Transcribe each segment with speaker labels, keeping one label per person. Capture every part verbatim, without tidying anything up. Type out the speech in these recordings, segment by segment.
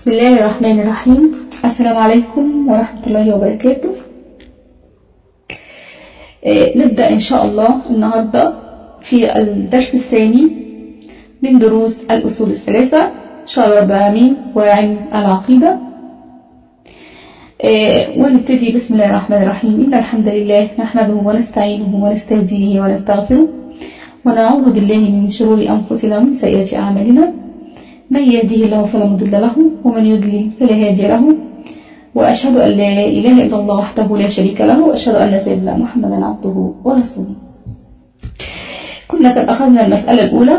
Speaker 1: بسم الله الرحمن الرحيم. السلام عليكم ورحمة الله وبركاته. آه نبدأ إن شاء الله النهاردة في الدرس الثاني من دروس الأصول الثلاثة إن شاء الله رب العالمين وعلم العقيدة. آه ونبتدي بسم الله الرحمن الرحيم. إن الحمد لله نحمده ونستعينه ونستهديه ونستغفره ونعوذ بالله من شرور أنفسنا ومن سيئات أعمالنا. من يهديه الله فلا مضل له ومن يضلل فلا هادي له، وأشهد أن لا إله إلا الله وحده لا شريك له، وأشهد أن سيدنا محمدا عبده ورسوله. كنا قد أخذنا المسألة الأولى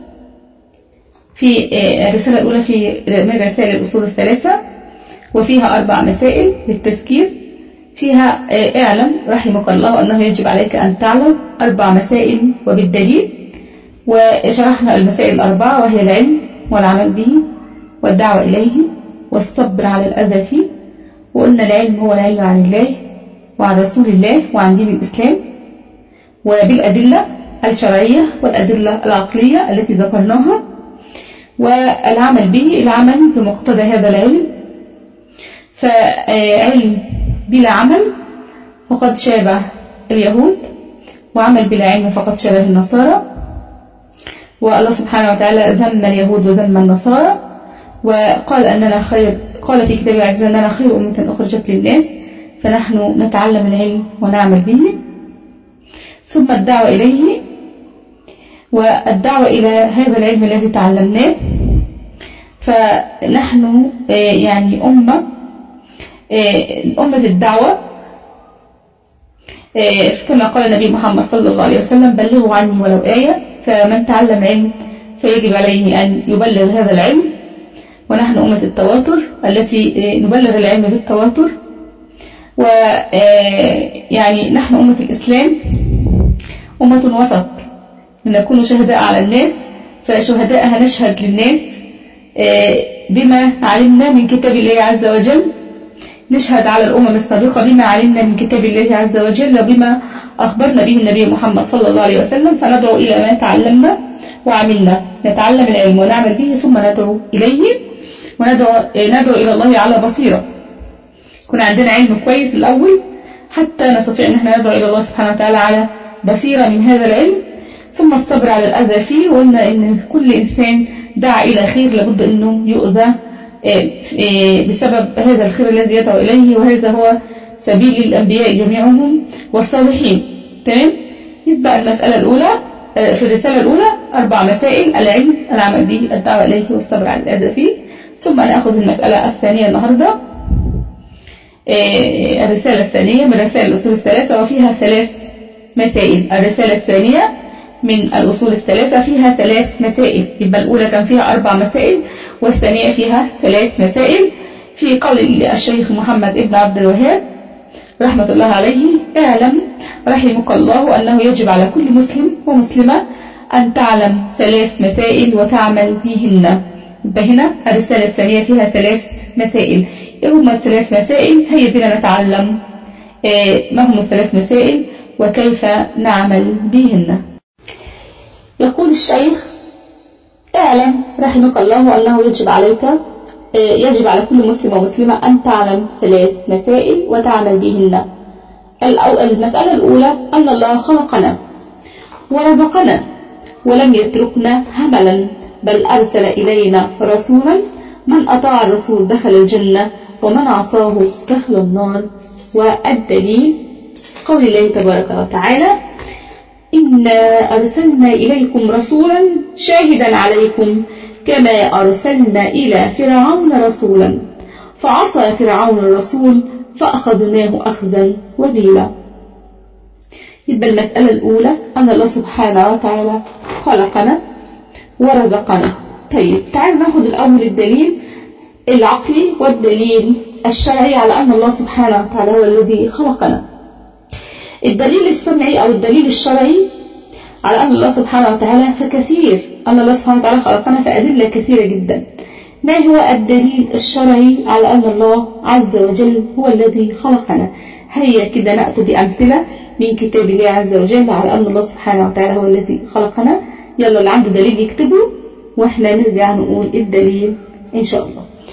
Speaker 1: في الرسالة الأولى في من رسائل الأصول الثلاثة، وفيها أربع مسائل للتذكير. فيها اعلم رحمك الله أنه يجب عليك أن تعلم أربع مسائل وبالدليل، وشرحنا المسائل الأربعة وهي العلم والعمل به والدعوة إليه والصبر على الأذى فيه. وقلنا العلم هو العلم عن الله وعن رسول الله وعن دين الإسلام، وبالأدلة الشرعية والأدلة العقلية التي ذكرناها، والعمل به العمل بمقتضى هذا العلم. فعلم بلا عمل فقد شابه اليهود، وعمل بلا علم فقد شابه النصارى. والله سبحانه وتعالى ذم اليهود وذم النصارى وقال أننا خير، قال في كتابه العزيز أننا خير أمة أخرجت للناس، فنحن نتعلم العلم ونعمل به. ثم الدعوة إليه، والدعوة إلى هذا العلم الذي تعلمناه. فنحن يعني أمة أمة الدعوة، كما قال النبي محمد صلى الله عليه وسلم: بلغوا عني ولو آية. فمن تعلم علم فيجب عليه أن يبلغ هذا العلم. ونحن أمة التواتر التي نبلغ العلم بالتواتر. ويعني نحن أمة الإسلام أمة وسط، نكون شهداء على الناس، فشهداءها نشهد للناس بما علمنا من كتاب الله عز وجل، نشهد على الأمم السابقة بما علمنا من كتاب الله عز وجل وبما أخبرنا به النبي محمد صلى الله عليه وسلم، فندعو إلى ما تعلمنا وعملنا. نتعلم العلم ونعمل به، ثم ندعو إليه وندعو ندعو إلى الله على بصيرة. كنا عندنا علم كويس الأول حتى نستطيع أن احنا ندعو إلى الله سبحانه وتعالى على بصيرة من هذا العلم. ثم الصبر على الأذى فيه، وقلنا إن كل إنسان دعا إلى خير لابد أنه يؤذى بسبب هذا الخير الذي يدعو إليه، وهذا هو سبيل الأنبياء جميعهم والصالحين. تمام؟ يبقى المسألة الأولى في الرسالة الأولى أربع مسائل: العلم، العمل به، الدعوة إليه، والصبر على الأذى فيه. ثم نأخذ المسألة الثانية النهاردة، الرسالة الثانية من رسائل الأصول الثلاثة، وفيها ثلاث مسائل. الرسالة الثانية من الأصول الثلاثة فيها ثلاث مسائل. يبقى الأولى كان فيها أربع مسائل، والثانية فيها ثلاث مسائل. في قول الشيخ محمد ابن عبد الوهاب رحمة الله عليه: اعلم رحمك الله أنه يجب على كل مسلم ومسلمة أن تعلم ثلاث مسائل وتعمل بهن. يبقى هنا الرسالة الثانية فيها ثلاث مسائل. إيه هما الثلاث مسائل؟ هيا بنا نتعلم ما هم الثلاث مسائل وكيف نعمل بهن. يقول الشيخ: اعلم رحمك الله أنه يجب عليك يجب على كل مسلم ومسلمة أن تعلم ثلاث مسائل وتعمل بهن. المسألة الأولى أن الله خلقنا ورزقنا ولم يتركنا هملا، بل أرسل إلينا رسولا، من أطاع الرسول دخل الجنة ومن عصاه دخل النار. والدليل قول الله تبارك وتعالى: إنا أرسلنا إليكم رسولا شاهدا عليكم كما أرسلنا إلى فرعون رسولا فعصى فرعون الرسول فأخذناه أخذا وبيلا. يبقى المسألة الأولى أن الله سبحانه وتعالى خلقنا ورزقنا. طيب تعالوا ناخد الأول الدليل العقلي والدليل الشرعي على أن الله سبحانه وتعالى هو الذي خلقنا. الدليل السمعي أو الدليل الشرعي على أن الله سبحانه وتعالى فكثير، أن الله سبحانه وتعالى خلقنا فأدلة كثيرة جدا. ما هو الدليل الشرعي على أن الله عز وجل هو الذي خلقنا؟ هيا كده نأتي بأمثلة من كتاب الله عز وجل على أن الله سبحانه وتعالى هو الذي خلقنا. يلا اللي عنده دليل يكتبه وإحنا نرجع نقول الدليل إن شاء الله.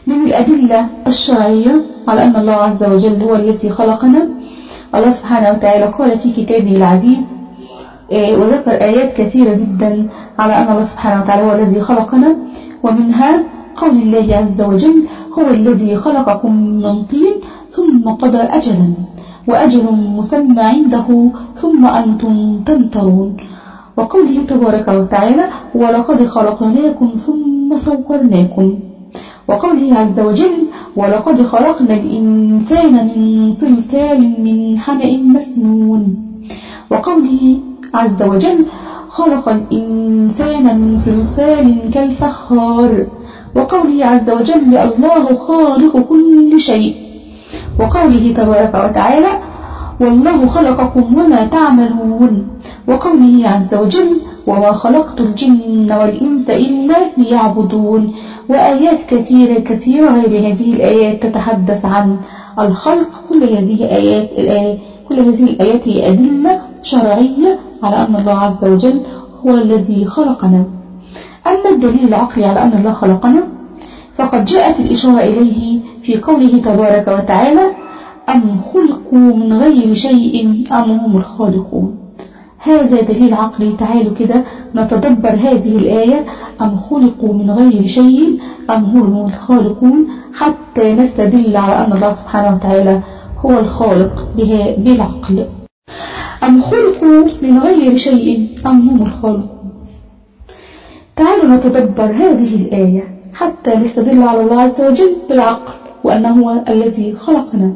Speaker 1: من الأدلة الشرعية على أن الله عز وجل هو الذي خلقنا، الله سبحانه وتعالى قال في كتابه العزيز وذكر آيات كثيرة جدا على أن الله سبحانه وتعالى هو الذي خلقنا، ومنها قول الله عز وجل: هو الذي خلقكم من طين ثم قضى أجلا وأجل مسمى عنده ثم أنتم تمترون. وقوله تبارك وتعالى: ولقد خلقناكم ثم صورناكم. وقوله عز وجل: ولقد خلقنا الإنسان من صلصال من حمأ مسنون. وقوله عز وجل: خلق الإنسان من صلصال كالفخار. وقوله عز وجل: الله خالق كل شيء. وقوله تبارك وتعالى: والله خلقكم وما تعملون. وقوله عز وجل: وما خلقت الجن والإنس إلا ليعبدون. وآيات كثيرة كثيرة غير هذه الآيات تتحدث عن الخلق. كل هذه آيات كل هذه الآيات هي أدلة شرعية على أن الله عز وجل هو الذي خلقنا. أما الدليل العقلي على أن الله خلقنا فقد جاءت الإشارة إليه في قوله تبارك وتعالى: أم خلقوا من غير شيء أم هم الخالقون. هذا دليل عقلي. تعالوا كده نتدبر هذه الآية: أم خلقوا من غير شيء أم هم الخالقون، حتى نستدل على أن الله سبحانه وتعالى هو الخالق بالعقل. أم خلقوا من غير شيء أم هم الخالقون. تعالوا نتدبر هذه الآية حتى نستدل على الله عز وجل بالعقل وأنه هو الذي خلقنا.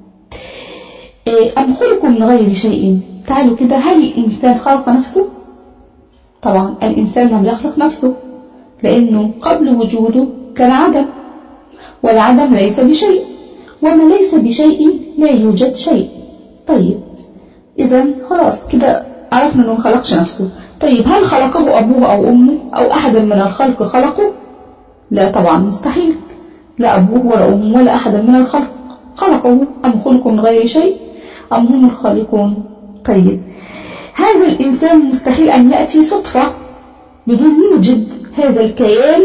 Speaker 1: أم خلقوا من غير شيء. تعالوا كده، هل الإنسان خلق نفسه؟ طبعا الإنسان لم يخلق نفسه، لأنه قبل وجوده كان عدم، والعدم ليس بشيء، وما ليس بشيء لا يوجد شيء. طيب إذا خلاص كده عرفنا أنه خلقش نفسه. طيب هل خلقه أبوه أو أمه أو أحد من الخلق خلقه؟ لا طبعا، مستحيل. لا أبوه ولا أمه ولا أحد من الخلق خلقه. أم خلقوا من غير شيء أم هم الخالقون. طيب هذا الإنسان مستحيل أن يأتي صدفة بدون يوجد هذا الكيان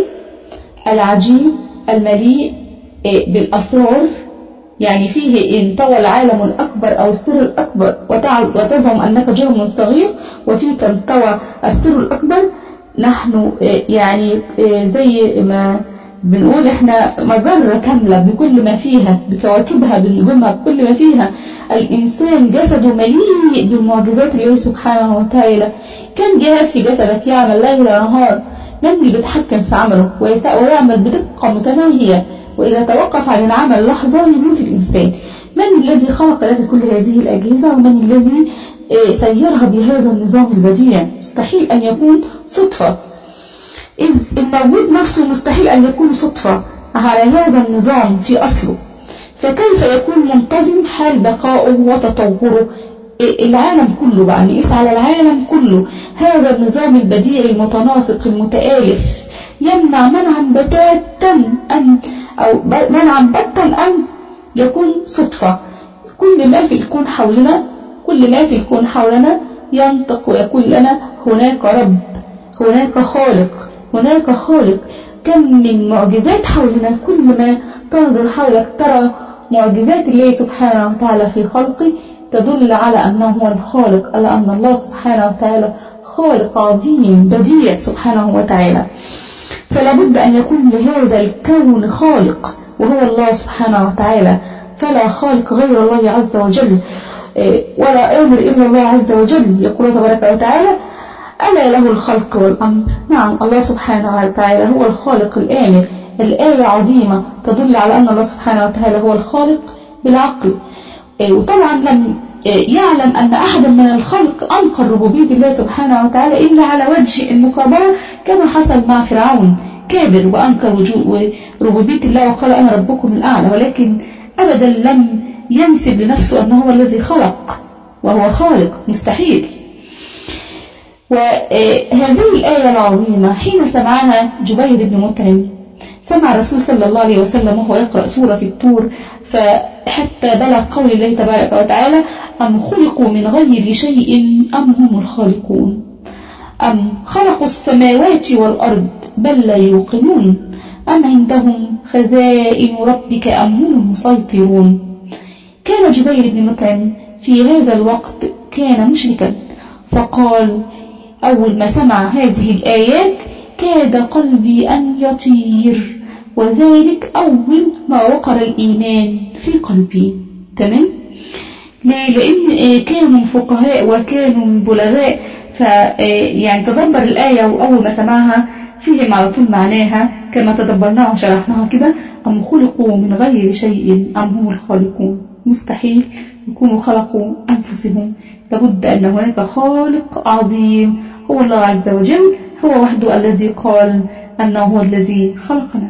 Speaker 1: العجيب المليء بالأسرار، يعني فيه إن طوى العالم الأكبر أو السر الأكبر وتزعم أنك جرم صغير، وفيك ان طوى السر الأكبر. نحن يعني زي ما بنقول احنا مجرة كاملة بكل ما فيها، بكواكبها بنجومها بكل ما فيها. الإنسان جسده مليء بالمعجزات الله سبحانه وتعالى. كم جهاز في جسدك يعمل ليل ونهار؟ من اللي بيتحكم في عمله ويعمل بدقة متناهية، وإذا توقف عن العمل لحظة يموت الإنسان؟ من الذي خلق لك كل هذه الأجهزة، ومن الذي سيرها بهذا النظام البديع؟ مستحيل أن يكون صدفة، إذ الموجود نفسه مستحيل أن يكون صدفة على هذا النظام في أصله. فكيف يكون منتظم حال بقائه وتطوره؟ العالم كله بقى، نقيس على العالم كله. هذا النظام البديع المتناسق المتآلف يمنع منعا بتاتا أن أو منعا بتا أن يكون صدفة. كل ما في الكون حولنا كل ما في الكون حولنا ينطق ويقول لنا هناك رب، هناك خالق، هناك خالق. كم من معجزات حولنا، كل ما تنظر حولك ترى معجزات الله سبحانه وتعالى في خلقه تدل على أنه هو الخالق، على أن الله سبحانه وتعالى خالق عظيم بديع سبحانه وتعالى. فلا بد أن يكون لهذا الكون خالق وهو الله سبحانه وتعالى، فلا خالق غير الله عز وجل ولا آمر إلا الله عز وجل. يقول تبارك وتعالى: ألا له الخلق والأمر. نعم، الله سبحانه وتعالى هو الخالق الآمر. الآية عظيمة تدل على أن الله سبحانه وتعالى هو الخالق بالعقل. وطبعا لم يعلم أن أحدا من الخلق أنكر ربوبية الله سبحانه وتعالى إلا على وجه المكابرة، كما حصل مع فرعون، كابر وأنكر ربوبية الله وقال أنا ربكم الأعلى، ولكن أبدا لم ينسب لنفسه أنه هو الذي خلق وهو خالق، مستحيل. وهذه الآية العظيمة حين سمعها جبير بن مطعم، سمع الرسول صلى الله عليه وسلم وهو يقرأ سورة الطور، فحتى بلغ قول الله تبارك وتعالى: أم خلقوا من غير شيء أم هم الخالقون، أم خلقوا السماوات والأرض بل لا يوقنون، أم عندهم خزائن ربك أم هم المسيطرون. كان جبير بن مطعم في هذا الوقت كان مشركا، فقال أول ما سمع هذه الآيات كاد قلبي أن يطير، وذلك أول ما وقر الإيمان في قلبي. تمام؟ ليه؟ لأن كانوا فقهاء وكانوا بلغاء، فيعني تدبر الآية وأول ما سمعها فهم على طول معناها كما تدبرناها وشرحناها كده. أم خلقوا من غير شيء أم هم الخالقون. مستحيل يكونوا خلقوا أنفسهم، لابد أن هناك خالق عظيم هو الله عز وجل، هو وحده الذي قال أنه هو الذي خلقنا.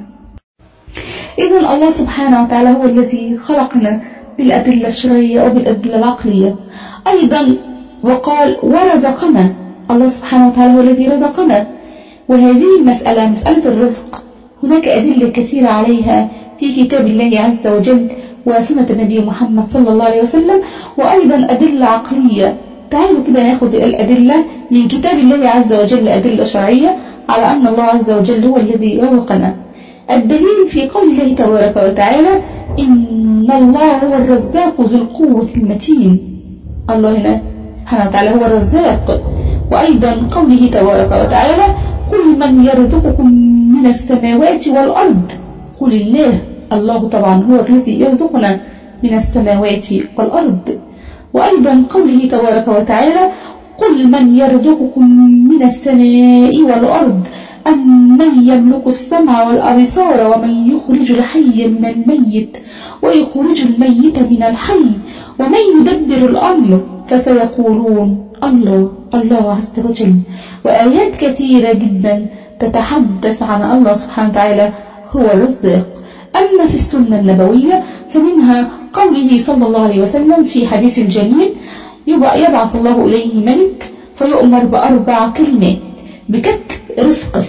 Speaker 1: إذن الله سبحانه وتعالى هو الذي خلقنا بالأدلة الشرعية وبالأدلة العقلية أيضا، وقال ورزقنا. الله سبحانه وتعالى هو الذي رزقنا، وهذه المسألة مسألة الرزق هناك أدلة كثيرة عليها في كتاب الله عز وجل وسنة النبي محمد صلى الله عليه وسلم، وأيضا أدلة عقلية. تعالوا كده ناخد الأدلة من كتاب الله عز وجل، أدلة شرعية على أن الله عز وجل هو الذي رزقنا. الدليل في قول الله تبارك وتعالى إن الله هو الرزاق ذو القوة المتين. الله هنا سبحانه وتعالى هو الرزاق. وأيضا قوله تبارك وتعالى قل من يرزقكم من السماوات والأرض قل الله. الله طبعا هو الذي يرزقنا من السماوات والأرض. وأيضا قوله تبارك وتعالى قل من يرزقكم من السماء والأرض أم من يملك السمع والأبصار ومن يخرج الحي من الميت ويخرج الميت من الحي ومن يدبر الأمر فسيقولون الله الله عز وجل. وآيات كثيرة جدا تتحدث عن الله سبحانه وتعالى هو الرزاق. أما في السنة النبوية فمنها قوله صلى الله عليه وسلم في حديث الجليل يبعث الله إليه ملك فيؤمر بأربع كلمات بكتب رزقه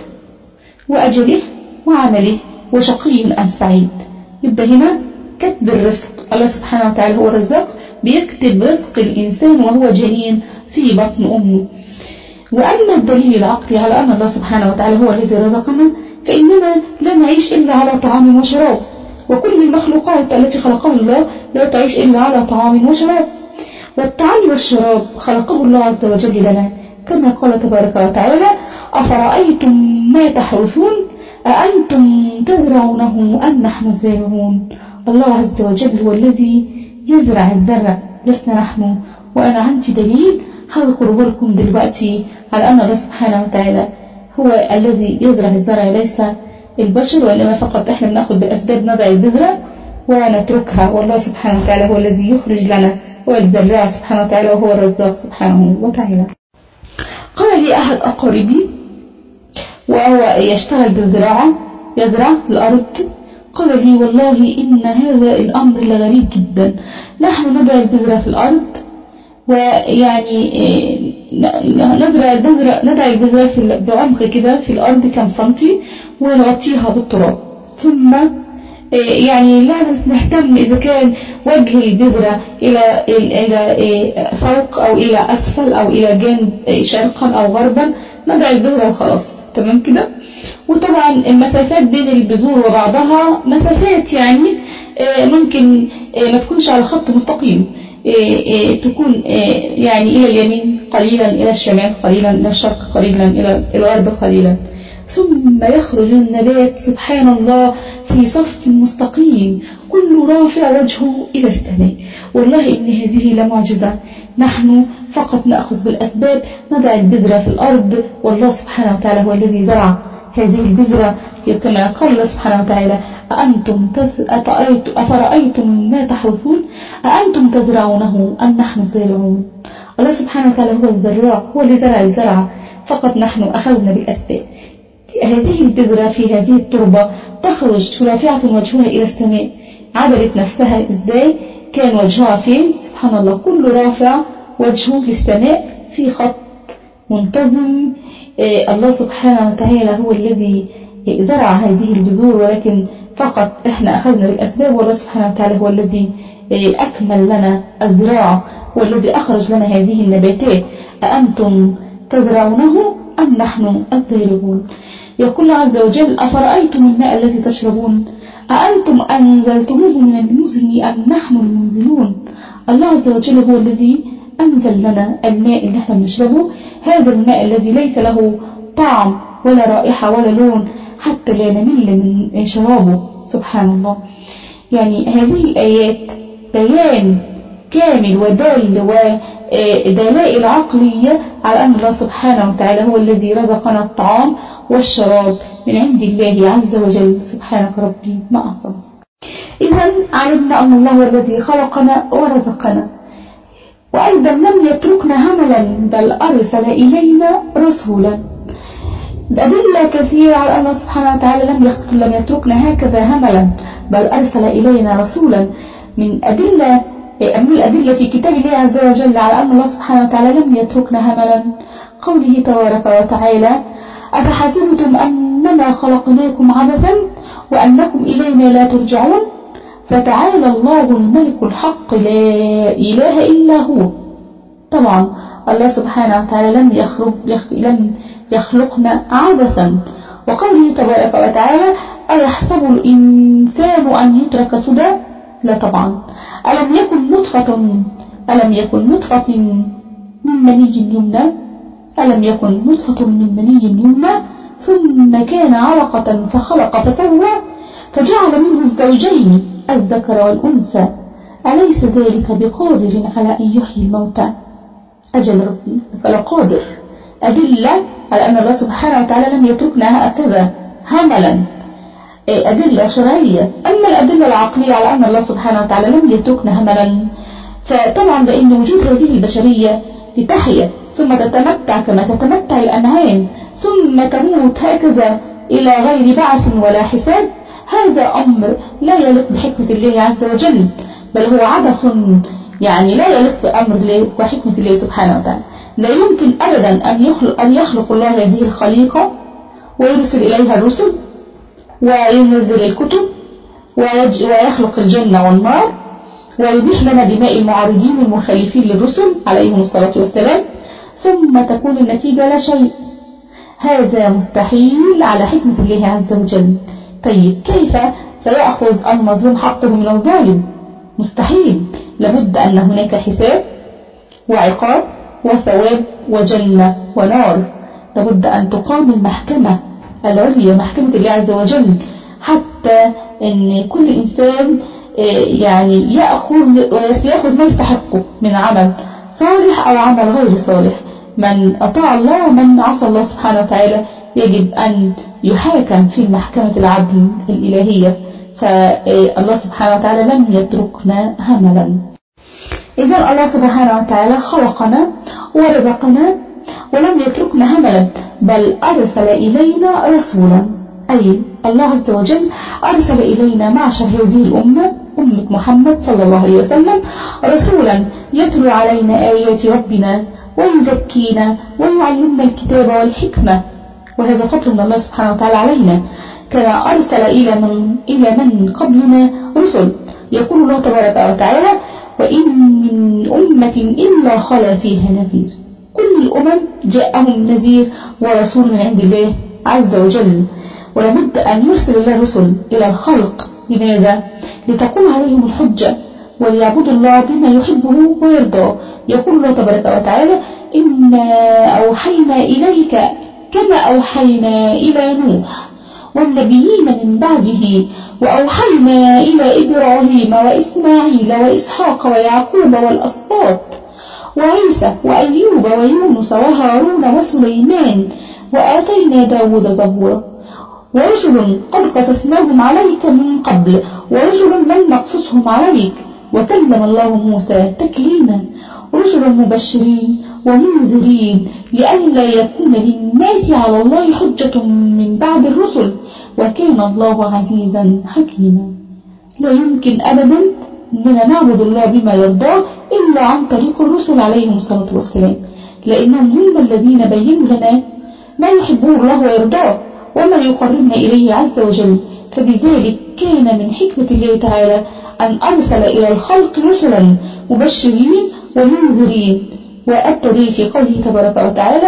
Speaker 1: وأجله وعمله وشقي أم سعيد. يبقى هنا كتب الرزق، الله سبحانه وتعالى هو الرزاق بيكتب رزق الإنسان وهو جنين في بطن أمه. وأما الدليل العقلي على أن الله سبحانه وتعالى هو الذي رزقنا فإننا لا نعيش إلا على طعام وشراب، وكل المخلوقات التي خلقها الله لا تعيش إلا على طعام وشراب، والطعام والشراب خلقه الله عز وجل لنا كما قال تبارك وتعالى أفرأيتم ما تحرثون أأنتم تزرعونه أم نحن الزارعون. الله عز وجل هو الذي يزرع الزرع لسنا نحن. وأنا عندي دليل هذكره لكم دلوقتي على أن الله سبحانه وتعالى هو الذي يزرع الزرع، ليس البشر، وإنما فقط إحنا بنأخذ بأسباب نضع البذرة ونتركها، والله سبحانه وتعالى هو الذي يخرج لنا، هو الزراع سبحانه وتعالى وهو الرزاق سبحانه وتعالى. قال لي أحد أقاربي وهو يشتغل بالزراعة يزرع الأرض، قال لي والله إن هذا الأمر لغريب جدا، نحن ندع البذرة في الأرض ويعني نزرع البذرة ندع البذرة في بعمق كده في الأرض كم سنتي ونغطيها بالتراب، ثم يعني لا نهتم إذا كان وجه البذرة إلى إلى فوق أو إلى أسفل أو إلى جانب شرقا أو غربا، ندع البذرة وخلاص. تمام كده. وطبعا المسافات بين البذور وبعضها مسافات يعني ممكن ما تكونش على خط مستقيم، تكون يعني إلى اليمين قليلا، إلى الشمال قليلا، إلى الشرق قليلا، إلى الغرب قليلا، ثم يخرج النبات سبحان الله في صف مستقيم كل رافع وجهه إلى السماء. والله إن هذه لمعجزة، نحن فقط نأخذ بالأسباب، ندع البذرة في الأرض، والله سبحانه وتعالى هو الذي زرع هذه البذرة كما قال الله سبحانه وتعالى أأنتم أفرأيتم ما تحرثون أأنتم تزرعونه أم نحن الزارعون. الله سبحانه وتعالى هو الزراع، هو اللي زرع الزرع، فقط نحن أخذنا بالأسباب. هذه البذرة في هذه التربة تخرج رافعة وجهها إلى السماء. عملت نفسها إزاي؟ كان وجهها فين؟ سبحان الله، كل رافع وجهه للسماء في خط منتظم. الله سبحانه وتعالى هو الذي زرع هذه البذور، ولكن فقط احنا أخذنا بالأسباب، والله سبحانه وتعالى هو الذي أكمل لنا الزراعة، هو الذي أخرج لنا هذه النباتات. أأنتم تزرعونه أم نحن الزارعون. يقول عز وجل أفرأيتم الماء الذي تشربون أأنتم أنزلتموه من المزن أم نحن المنزلون. الله عز وجل هو الذي أنزل لنا الماء اللي احنا بنشربه، هذا الماء الذي ليس له طعم ولا رائحة ولا لون حتى لا نمل من شرابه. سبحان الله. يعني هذه الآيات بيان كامل ودال ودلائل عقلية على أن الله سبحانه وتعالى هو الذي رزقنا الطعام والشراب من عند الله عز وجل. سبحانك ربي ما أعظم. إذن علمنا أن الله هو الذي خلقنا ورزقنا، وأيضا لم يتركنا هملا بل أرسل إلينا رسولا. أدلة كثيرة على أن الله سبحانه وتعالى لم لم يتركنا هكذا هملا بل أرسل إلينا رسولا. من أدلة من الأدلة في كتاب الله عز وجل على أن الله سبحانه وتعالى لم يتركنا هملا قوله تبارك وتعالى أفحسبتم أنما خلقناكم عبثا وأنكم إلينا لا ترجعون فتعالى الله الملك الحق لا إله إلا هو. طبعا الله سبحانه وتعالى لم يخلق لم يخلقنا عبثا. وقوله تبارك وتعالى أيحسب الإنسان أن يترك سدى؟ لا طبعا. ألم يكن نطفة ألم يكن نطفة من مني يمنى ألم يكن نطفة من مني يمنى ثم كان علقة فخلق فسوى فجعل منه الزوجين الذكر والأنثى أليس ذلك بقادر على أن يحيي الموتى؟ أجل ربي لقادر. أدلة على أن الله سبحانه وتعالى لم يتركنا هكذا هملا، أدلة شرعية. أما الأدلة العقلية على أن الله سبحانه وتعالى لم يتركنا هملا، فطبعا لأن وجود هذه البشرية لتحيا ثم تتمتع كما تتمتع الأنعام ثم تموت هكذا إلى غير بعث ولا حساب، هذا أمر لا يليق بحكمة الله عز وجل، بل هو عبث يعني لا يليق بأمر الله وحكمة الله سبحانه وتعالى. لا يمكن أبدا أن يخلق, أن يخلق الله هذه الخليقة ويرسل إليها الرسل وينزل الكتب ويخلق الجنة والنار ويبيح لنا دماء المعارضين المخالفين للرسل عليهم الصلاة والسلام ثم تكون النتيجة لا شيء. هذا مستحيل على حكمة الله عز وجل. طيب كيف سيأخذ المظلوم حقه من الظالم؟ مستحيل. لابد أن هناك حساب وعقاب وثواب وجنة ونار. لابد أن تقام المحكمة العليا محكمة الله عز وجل حتى أن كل إنسان يعني يأخذ ويأخذ ما يستحقه من عمل صالح أو عمل غير صالح. من أطاع الله ومن عصى الله سبحانه وتعالى يجب أن يحاكم في محكمة العدل الإلهية. فالله سبحانه وتعالى لم يتركنا هملا. إذن الله سبحانه وتعالى خلقنا ورزقنا ولم يتركنا هملا بل أرسل إلينا رسولا، أي الله عز وجل أرسل إلينا معشر هذه الأمة أمة محمد صلى الله عليه وسلم رسولا يتلو علينا آيات ربنا ويزكينا ويعلمنا الكتاب والحكمة، وهذا فضل من الله سبحانه وتعالى علينا. كما أرسل إلى من, إلى من قبلنا رسل. يقول الله تبارك وتعالى وإن من أمة إلا خلا فيها نذير. كل الأمم جاءهم نذير ورسول من عند الله عز وجل، ولابد أن يرسل الله الرسل إلى الخلق. لماذا؟ لتقوم عليهم الحجة وليعبدوا الله بما يحبه ويرضاه. يقول الله تبارك وتعالى إنا أوحينا إليك كما أوحينا إلى نوح والنبيين من بعده وأوحينا إلى إبراهيم وإسماعيل وإسحاق ويعقوب والأسباط وعيسى وأيوب ويونس وهارون وسليمان وآتينا داود زبورا ورسل قد قصصناهم عليك من قبل ورسل لم نقصصهم عليك وكلم الله موسى تكليما رسلا مبشرين ومنذرين لئلا يكون للناس على الله حجة من بعد الرسل وكان الله عزيزا حكيما. لا يمكن أبدا أننا نعبد الله بما يرضاه إلا عن طريق الرسل عليهم الصلاة والسلام، لأنهم هم الذين بينوا لنا ما يحبه الله ويرضاه وما يقربنا إليه عز وجل. فبذلك كان من حكمة الله تعالى أن أرسل إلى الخلق رسلا مبشرين ومنذرين. وأتى به في قوله تبارك وتعالى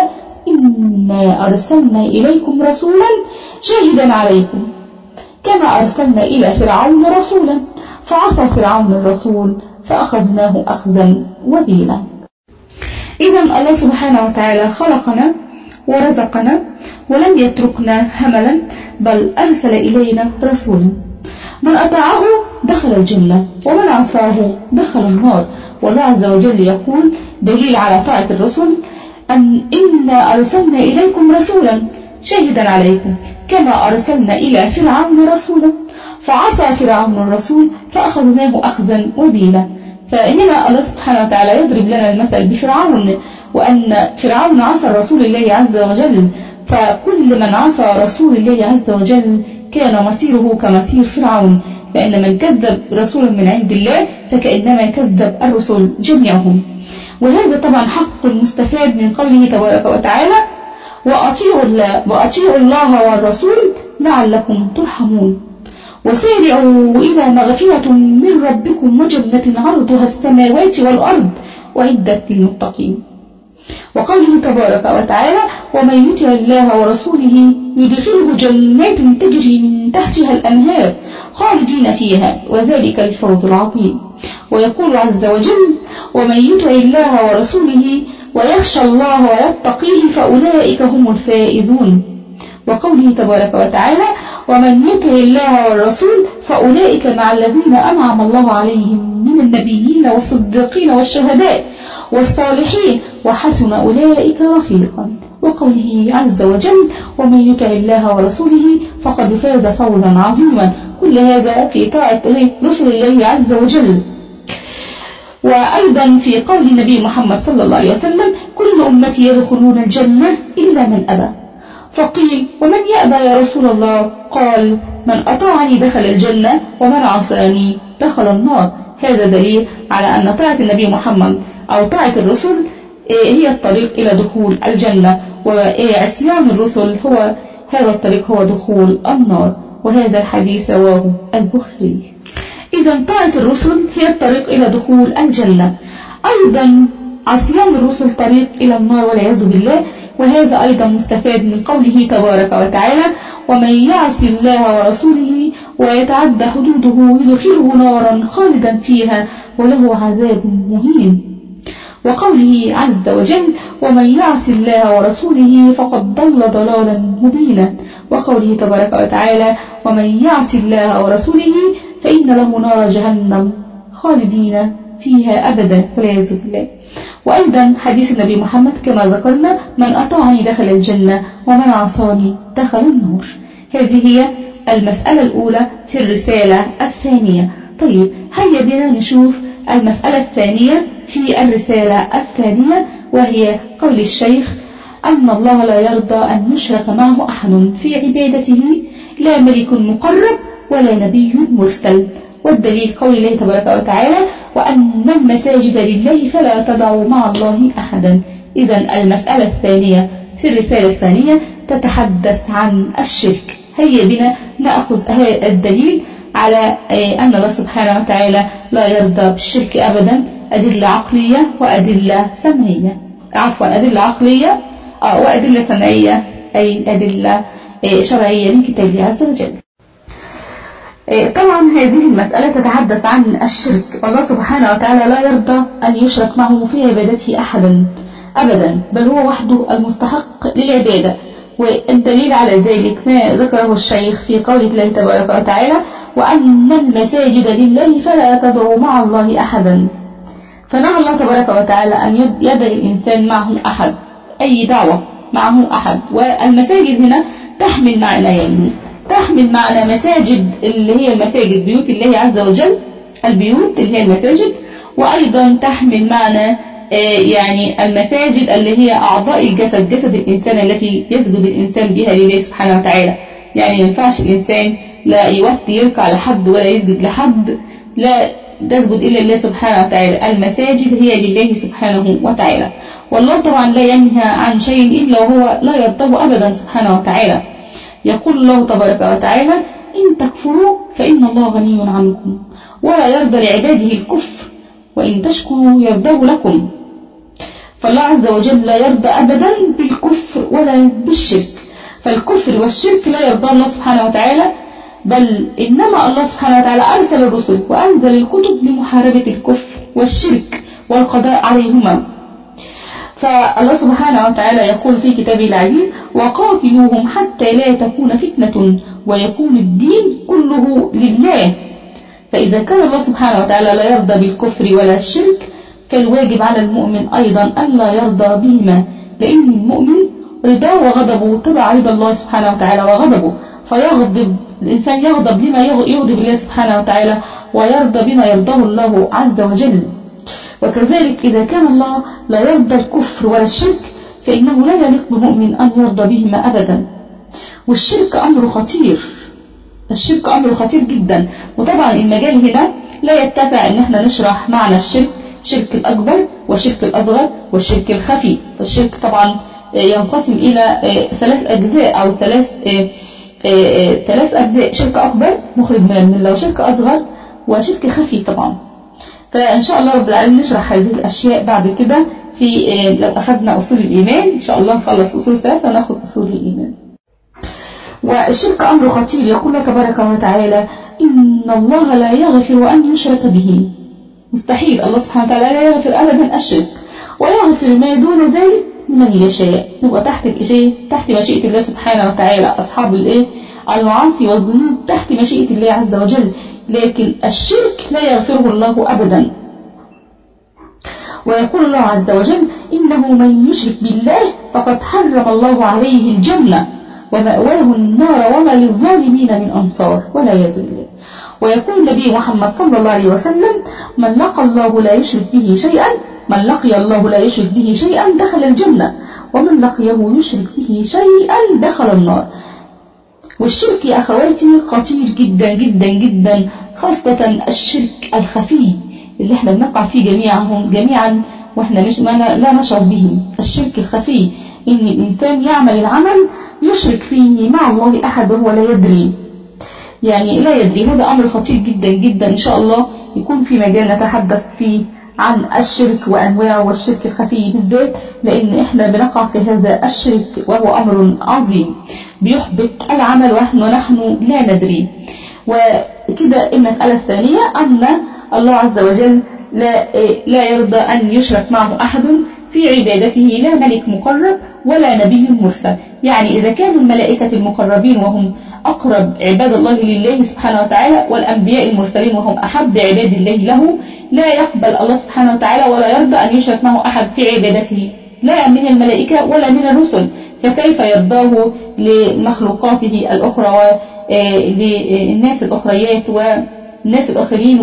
Speaker 1: إنا أرسلنا إليكم رسولا شاهدا عليكم كما أرسلنا إلى فرعون رسولا فعصى فرعون الرسول فأخذناه أخذا وبيلا. إذا الله سبحانه وتعالى خلقنا ورزقنا ولم يتركنا هملا، بل أرسل إلينا رسولا. من أطاعه دخل الجنة ومن عصاه دخل النار. والله عز وجل يقول دليل على طاعة الرسل أن إنا أرسلنا إليكم رسولا شاهدا عليكم كما أرسلنا إلى فرعون رسولا فعصى فرعون الرسول فأخذناه أخذا وبيلا. فهنا الله سبحانه وتعالى يضرب لنا المثل بفرعون، وأن فرعون عصى رسول الله عز وجل، فكل من عصى رسول الله عز وجل كان مصيره كمصير فرعون، لأن من كذب رسولا من عند الله فكأنما كذب الرسل جميعهم. وهذا طبعا حق مستفاد من قوله تبارك وتعالى وأطيعوا الله, وأطيعوا الله والرسول لعلكم ترحمون وسارعوا إلى مغفرة من ربكم وجنة عرضها السماوات والأرض وعدت للمتقين. وقوله تبارك وتعالى ومن يطع الله ورسوله يدخله جنات تجري من تحتها الأنهار خالدين فيها وذلك الفوز العظيم. ويقول عز وجل ومن يطع الله ورسوله ويخشى الله ويتقيه فأولئك هم الفائزون. وقوله تبارك وتعالى ومن يطع الله والرسول فأولئك مع الذين أنعم الله عليهم من النبيين والصديقين والشهداء والصالحين وحسن أولئك رفيقا. وقوله عز وجل ومن يطع الله ورسوله فقد فاز فوزا عظيما. كل هذا في طاعة رسل الله عز وجل. وأيضا في قول النبي محمد صلى الله عليه وسلم كل أمتي يدخلون الجنة إلا من أبى. فقيل ومن يأبى يا رسول الله؟ قال من أطاعني دخل الجنة ومن عصاني دخل النار. هذا دليل على أن طاعة النبي محمد أو طاعة الرسل هي الطريق إلى دخول الجنة، وعصيان الرسل هو هذا الطريق هو دخول النار. وهذا الحديث رواه البخاري. إذا طاعة الرسل هي الطريق إلى دخول الجنة. أيضا عصيان الرسل طريق إلى النار والعياذ بالله. وهذا أيضا مستفاد من قوله تبارك وتعالى ومن يعص الله ورسوله ويتعدى حدوده يدخله نارا خالدا فيها وله عذاب مهين. وقوله عز وجل ومن يعص الله ورسوله فقد ضل ضلالا مبينا. وقوله تبارك وتعالى ومن يعص الله ورسوله فإن له نار جهنم خالدين فيها أبدا والعياذ بالله. وأيضا حديث النبي محمد كما ذكرنا من أطاعني دخل الجنة ومن عصاني دخل النار. هذه هي المسألة الأولى في الرسالة الثانية. طيب هيا بنا نشوف المسألة الثانية في الرسالة الثانية، وهي قول الشيخ أن الله لا يرضى أن يشرك معه أحد في عبادته لا ملك مقرب ولا نبي مرسل. والدليل قول الله تبارك وتعالى وأن المساجد لله فلا تدعوا مع الله أحدا. إذن المسألة الثانية في الرسالة الثانية تتحدث عن الشرك. هيا بنا نأخذ هذا الدليل على أن الله سبحانه وتعالى لا يرضى بالشرك أبدا. أدلة عقلية وأدلة سمعية، عفوا أدلة عقلية وأدلة سمعية أي أدلة شرعية من كتاب الله عز وجل. طبعا هذه المسألة تتحدث عن الشرك. الله سبحانه وتعالى لا يرضى أن يشرك معه في عبادته أحدا أبدا، بل هو وحده المستحق للعبادة. والدليل على ذلك ما ذكره الشيخ في قول الله تبارك وتعالى وأن المساجد لله فلا تدعوا مع الله أحدا. فنهى الله تبارك وتعالى أن يدعي الإنسان معه أحد، أي دعوة معه أحد. والمساجد هنا تحمل معنيين، تحمل معنى مساجد اللي هي المساجد بيوت الله عز وجل، البيوت اللي هي المساجد، وأيضا تحمل معنى يعني المساجد اللي هي أعضاء الجسد، جسد الإنسان التي يسجد الإنسان بها لله سبحانه وتعالى. يعني ينفعش الإنسان لا يوطي يركع لحد ولا يسجد لحد، لا تسجد إلا الله سبحانه وتعالى. المساجد هي لله سبحانه وتعالى. والله طبعا لا ينهى عن شيء إلا وهو لا يرضاه أبدا سبحانه وتعالى. يقول الله تبارك وتعالى إن تكفروا فإن الله غني عنكم ولا يرضى لعباده الكفر وإن تشكروا يرضاه لكم. فالله عز وجل لا يرضى أبدا بالكفر ولا بالشرك، فالكفر والشرك لا يرضى الله سبحانه وتعالى، بل إنما الله سبحانه وتعالى أرسل الرسل وأنزل الكتب لمحاربة الكفر والشرك والقضاء عليهما. فالله سبحانه وتعالى يقول في كتابه العزيز: وقاتلوهم حتى لا تكون فتنة ويكون الدين كله لله. فإذا كان الله سبحانه وتعالى لا يرضى بالكفر ولا الشرك، فالواجب على المؤمن أيضا ألا يرضى بهما، لأن المؤمن رضاه وغضبه تبع رضا الله سبحانه وتعالى وغضبه، فيغضب الإنسان يغضب لما يغضب الله سبحانه وتعالى ويرضى بما يرضاه الله عز وجل. وكذلك إذا كان الله لا يرضى الكفر ولا الشرك، فإنه لا يليق بمؤمن أن يرضى بهما أبدا. والشرك أمر خطير، الشرك أمر خطير جدا. وطبعا المجال هنا لا يتسع إن احنا نشرح معنى الشرك، الشرك الأكبر والشرك الأصغر والشرك الخفي. فالشرك طبعا ينقسم إلى ثلاث أجزاء أو ثلاث ثلاث أجزاء: شرك أكبر مخرج من الملة، وشرك أصغر، وشرك خفي طبعا. فإن شاء الله رب العالمين نشرح هذه الأشياء بعد كده. في لو أخذنا أصول الإيمان إن شاء الله نخلص أصول ثلاثة ونأخذ أصول الإيمان. والشرك أمر خطير. يقول لك تبارك وتعالى: إن الله لا يغفر أن يشرك به. مستحيل، الله سبحانه وتعالى لا يغفر أبدا الشرك، ويغفر ما دون ذلك لمن يشاء. نبقى تحت الإشياء تحت مشيئة الله سبحانه وتعالى. أصحاب الإيه المعاصي والذنوب تحت مشيئة الله عز وجل، لكن الشرك لا يغفره الله أبدا. ويقول الله عز وجل: إنه من يشرك بالله فقد حرم الله عليه الجنة ومأواه النار وما للظالمين من أنصار ولا يزل. ويقول النبي محمد صلى الله عليه وسلم: من لقى الله لا يشرك به شيئا من لقي الله لا يشرك به شيئا دخل الجنة، ومن لقيه يشرك به شيئا دخل النار. والشرك يا أخواتي خطير جدا جدا جدا، خاصة الشرك الخفي اللي احنا بنقع فيه جميعهم جميعا واحنا مش لا نشعر به. الشرك الخفي إن الإنسان يعمل العمل يشرك فيه مع الله أحد وهو لا يدري، يعني لا يدري. هذا أمر خطير جدا جدا. إن شاء الله يكون في مجال نتحدث فيه عن الشرك وأنواعه والشرك الخفي بالذات، لأن إحنا بنقع في هذا الشرك وهو أمر عظيم بيحبط العمل ونحن لا ندري. وكده المسألة الثانية أن الله عز وجل لا, لا يرضى أن يشرك معه أحد في عبادته، لا ملك مقرب ولا نبي مرسل. يعني إذا كانوا الملائكة المقربين وهم أقرب عباد الله لله سبحانه وتعالى، والأنبياء المرسلين وهم أحب عباد الله له، لا يقبل الله سبحانه وتعالى ولا يرضى أن يشرك معه أحد في عبادته، لا من الملائكة ولا من الرسل. فكيف يرضاه لمخلوقاته الأخرى وللناس الأخريات والناس الآخرين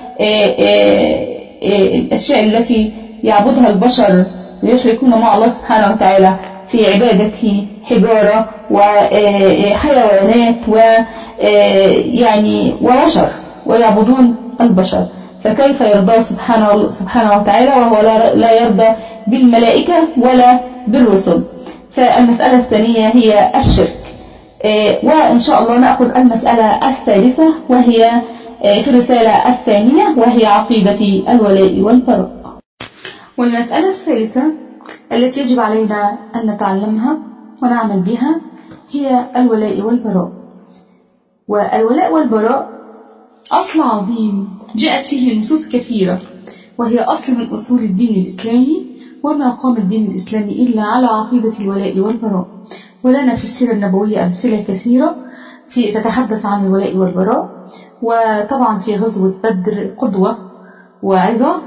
Speaker 1: والأشياء التي يعبدها البشر ويشركون مع الله سبحانه وتعالى في عبادته، حجارة وحيوانات ويعني وبشر ويعبدون البشر. فكيف يرضى سبحانه سبحانه وتعالى وهو لا يرضى بالملائكة ولا بالرسل؟ فالمسألة الثانية هي الشرك. وإن شاء الله نأخذ المسألة الثالثة وهي في الرسالة الثانية، وهي عقيدة الولاء والبراء. والمسألة الثالثة التي يجب علينا أن نتعلمها ونعمل بها هي الولاء والبراء. والولاء والبراء أصل عظيم جاءت فيه نصوص كثيرة، وهي أصل من أصول الدين الإسلامي، وما قام الدين الإسلامي إلا على عقيدة الولاء والبراء. ولنا في السيرة النبوية أمثلة كثيرة في تتحدث عن الولاء والبراء. وطبعا في غزوة بدر قدوة وعظة،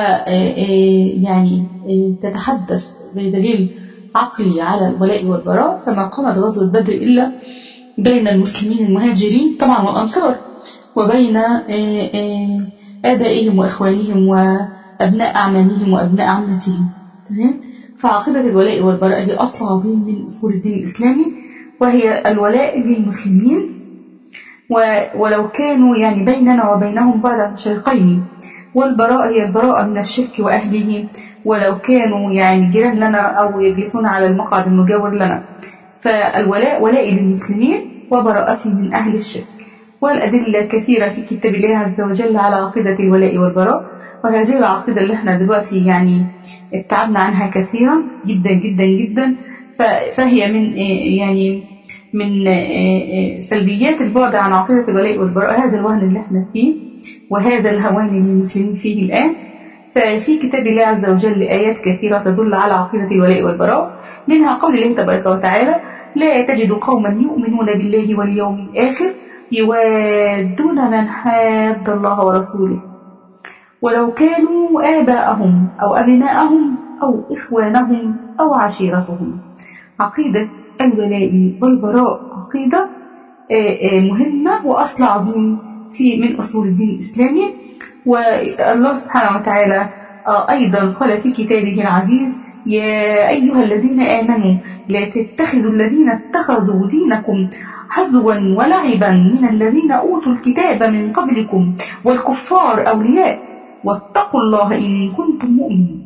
Speaker 1: ويعني تتحدث بدليل عقلي على الولاء والبراء. فما قامت غزوة بدر إلا بين المسلمين المهاجرين طبعا والأنصار، وبين آبائهم وإخوانهم وأبناء أعمامهم وأبناء عمتهم. فعقيدة الولاء والبراء هي أصل عظيم من أصول الدين الإسلامي، وهي الولاء للمسلمين ولو كانوا يعني بيننا وبينهم بعد شرقين، والبراء هي البراءة من الشرك وأهله ولو كانوا يعني جيران لنا أو يجلسون على المقعد المجاور لنا. فالولاء ولائي للمسلمين وبراءتي من أهل الشرك. والأدلة كثيرة في كتاب الله عز وجل على عقيدة الولاء والبراء. وهذه العقيدة اللي احنا دلوقتي يعني ابتعدنا عنها كثيرا جدا جدا جدا، فهي من يعني من سلبيات البعد عن عقيدة الولاء والبراء هذا الوهن اللي احنا فيه وهذا الهوان اللي المسلمين فيه الآن. ففي كتاب الله عز وجل آيات كثيرة تدل على عقيدة الولاء والبراء، منها قول الله تبارك وتعالى: لا تجد قوما يؤمنون بالله واليوم الآخر يوادون من حاد الله ورسوله ولو كانوا آباءهم أو أبناءهم أو إخوانهم أو عشيرتهم. عقيدة الولاء والبراء عقيدة مهمة وأصل عظيم في من أصول الدين الإسلامي. والله سبحانه وتعالى أيضا قال في كتابه العزيز: يا أيها الذين آمنوا لا تتخذوا الذين اتخذوا دينكم هزوا ولعبا من الذين أوتوا الكتاب من قبلكم والكفار أولياء واتقوا الله إن كنتم مؤمنين.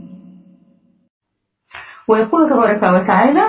Speaker 1: ويقول تبارك وتعالى: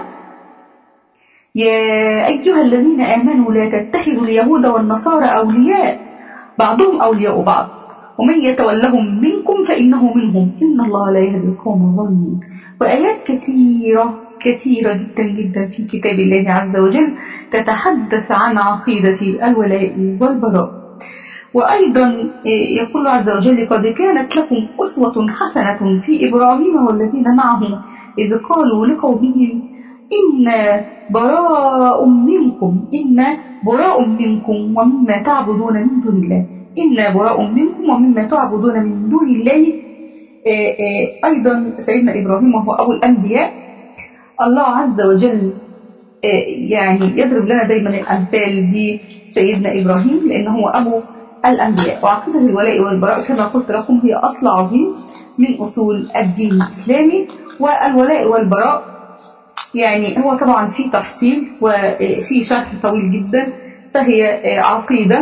Speaker 1: يا أيها الذين آمنوا لا تتخذوا اليهود والنصارى أولياء بعضهم أولياء بعض ومن يتولهم منكم فإنه منهم إن الله لا يهدي القوم الظالمين. وآيات كثيرة كثيرة جدا جدا في كتاب الله عز وجل تتحدث عن عقيدة الولاء والبراء. وأيضا يقول عز وجل: قد كانت لكم أسوة حسنة في إبراهيم والذين معه إذ قالوا لقومهم إنا براء منكم إنا براء منكم ومما تعبدون من دون الله إنا براء منكم ومما تعبدون من دون الله. أيضا سيدنا إبراهيم وهو أبو الأنبياء، الله عز وجل يعني يضرب لنا دايما الأمثال بسيدنا إبراهيم لأنه هو أبو الأنبياء. وعقيدة الولاء والبراء كما قلت لكم هي أصل عظيم من أصول الدين الإسلامي. والولاء والبراء يعني هو طبعا في تفصيل وفي شرح طويل جدا، فهي عقيدة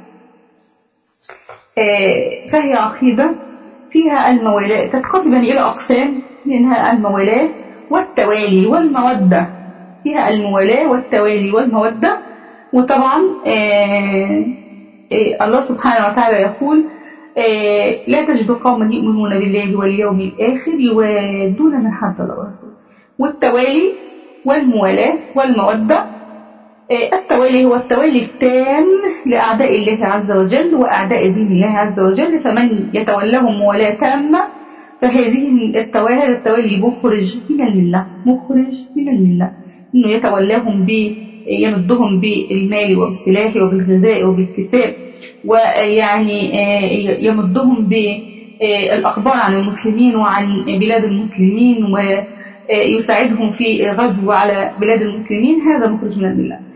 Speaker 1: فهي عقيدة فيها الموالاه، تنقسم إلى أقسام، منها الموالاه والتوالي والمودة. فيها الموالاه والتوالي والمودة. وطبعا آآ آآ الله سبحانه وتعالى يقول: لا تجد قوما يؤمنون بالله واليوم الآخر يوادون من حد الله ورسوله. والتوالي والموالاه والمودة، التوالي هو التوالي التام لأعداء الله عز وجل وأعداء دين الله عز وجل، فمن يتولهم موالاة تامة فهذه التوالي هذا التوالي مخرج من الملة مخرج من الملة إنه يتولاهم ب يمدهم بالمال والسلاح وبالغذاء وبالكساء، ويعني يمدهم بالأخبار عن المسلمين وعن بلاد المسلمين ويساعدهم في غزو على بلاد المسلمين. هذا مخرج من الملة.